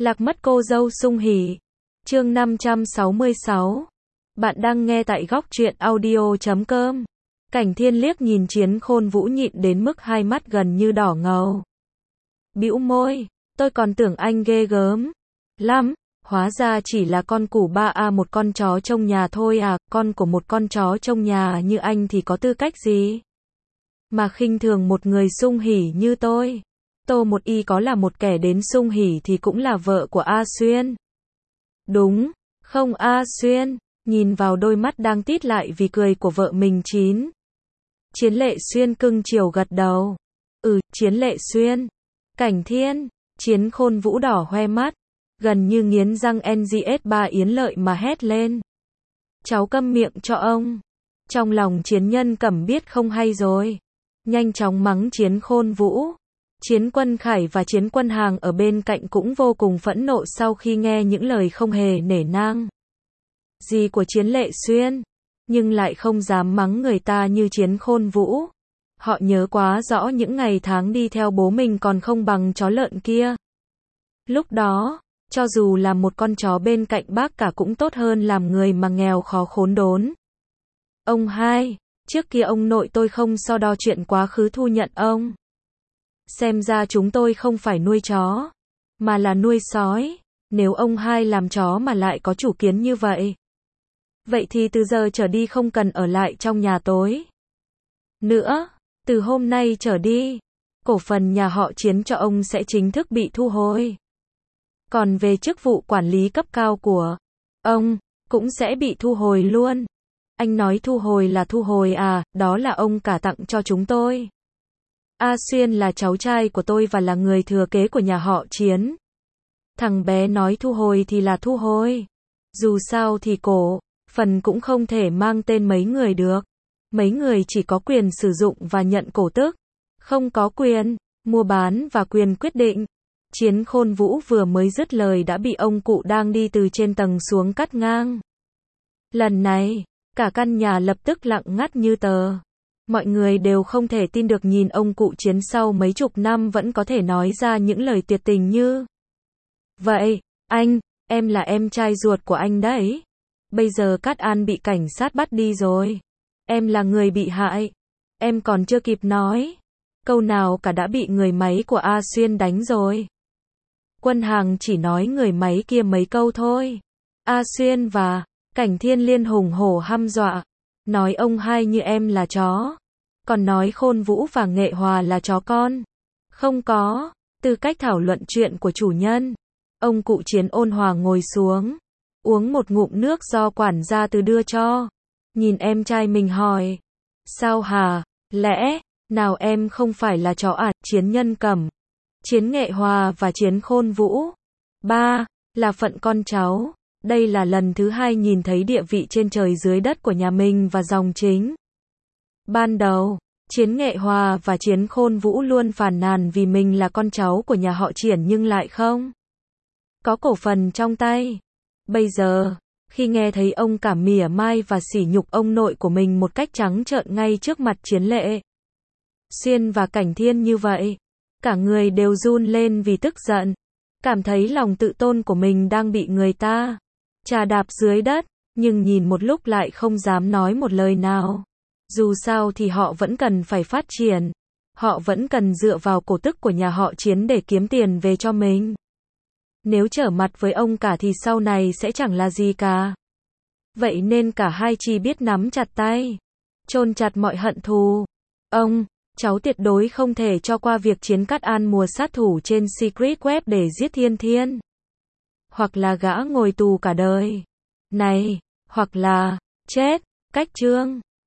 Lạc mất cô dâu Sung Hỉ. Chương 566. Bạn đang nghe tại góc truyện audio.com. Cảnh Thiên liếc nhìn Chiến Khôn Vũ nhịn đến mức hai mắt gần như đỏ ngầu. Bĩu môi, tôi còn tưởng anh ghê gớm lắm, hóa ra chỉ là con củ ba một con chó trong nhà thôi à, con của một con chó trong nhà như anh thì có tư cách gì mà khinh thường một người Sung Hỉ như tôi. Tô Một Y có là một kẻ đến Sung Hỉ thì cũng là vợ của A Xuyên. Đúng, không A Xuyên, nhìn vào đôi mắt đang tít lại vì cười của vợ mình Chiến Lệ Xuyên cưng chiều gật đầu. Chiến Lệ Xuyên. Cảnh Thiên, Chiến Khôn Vũ đỏ hoe mắt, gần như nghiến răng NGS3 Yến Lợi mà hét lên. Cháu câm miệng cho ông. Trong lòng Chiến Nhân Cẩm biết không hay rồi. Nhanh chóng mắng Chiến Khôn Vũ. Chiến Quân Khải và Chiến Quân Hàng ở bên cạnh cũng vô cùng phẫn nộ sau khi nghe những lời không hề nể nang gì của Chiến Lệ Xuyên, nhưng lại không dám mắng người ta như Chiến Khôn Vũ. Họ nhớ quá rõ những ngày tháng đi theo bố mình còn không bằng chó lợn kia. Lúc đó, cho dù là một con chó bên cạnh bác cả cũng tốt hơn làm người mà nghèo khó khốn đốn. Ông hai, trước kia ông nội tôi không so đo chuyện quá khứ thu nhận ông. Xem ra chúng tôi không phải nuôi chó, mà là nuôi sói. Nếu ông hai làm chó mà lại có chủ kiến như vậy, vậy thì từ giờ trở đi không cần ở lại trong nhà tối nữa. Từ hôm nay trở đi, cổ phần nhà họ Chiến cho ông sẽ chính thức bị thu hồi. Còn về chức vụ quản lý cấp cao của ông, cũng sẽ bị thu hồi luôn. Anh nói thu hồi là thu hồi à, đó là ông cả tặng cho chúng tôi. A Xuyên là cháu trai của tôi và là người thừa kế của nhà họ Chiến. Thằng bé nói thu hồi thì là thu hồi. Dù sao thì cổ phần cũng không thể mang tên mấy người được. Mấy người chỉ có quyền sử dụng và nhận cổ tức, không có quyền mua bán và quyền quyết định. Chiến Khôn Vũ vừa mới dứt lời đã bị ông cụ đang đi từ trên tầng xuống cắt ngang. Lần này, cả căn nhà lập tức lặng ngắt như tờ. Mọi người đều không thể tin được nhìn ông cụ Chiến sau mấy chục năm vẫn có thể nói ra những lời tuyệt tình như vậy. Anh, em là em trai ruột của anh đấy. Bây giờ Cát An bị cảnh sát bắt đi rồi. Em là người bị hại. Em còn chưa kịp nói câu nào cả đã bị người máy của A Xuyên đánh rồi. Quân Hàng chỉ nói người máy kia mấy câu thôi. A Xuyên và Cảnh Thiên liên hùng hổ hăm dọa. Nói ông hai như em là chó. Còn nói Khôn Vũ và Nghệ Hòa là chó con. Không có tư cách thảo luận chuyện của chủ nhân. Ông cụ Chiến ôn hòa ngồi xuống, uống một ngụm nước do quản gia từ đưa cho. Nhìn em trai mình hỏi. Sao hả? Lẽ nào em không phải là chó à? Chiến Nhân Cẩm, Chiến Nghệ Hòa và Chiến Khôn Vũ. Ba, là phận con cháu. Đây là lần thứ hai nhìn thấy địa vị trên trời dưới đất của nhà mình và dòng chính. Ban đầu, Chiến Nghệ Hòa và Chiến Khôn Vũ luôn phàn nàn vì mình là con cháu của nhà họ Triển nhưng lại không có cổ phần trong tay. Bây giờ, khi nghe thấy ông cả mỉa mai và sỉ nhục ông nội của mình một cách trắng trợn ngay trước mặt Chiến Lệ Xuyên và Cảnh Thiên như vậy, cả người đều run lên vì tức giận, cảm thấy lòng tự tôn của mình đang bị người ta chà đạp dưới đất, nhưng nhìn một lúc lại không dám nói một lời nào. Dù sao thì họ vẫn cần phải phát triển, họ vẫn cần dựa vào cổ tức của nhà họ Chiến để kiếm tiền về cho mình. Nếu trở mặt với ông cả thì sau này sẽ chẳng là gì cả. Vậy nên cả hai chỉ biết nắm chặt tay, chôn chặt mọi hận thù. Ông, cháu tuyệt đối không thể cho qua việc Chiến Cát An mùa sát thủ trên Secret Web để giết Thiên Thiên. Hoặc là gã ngồi tù cả đời này, hoặc là chết. Cách chương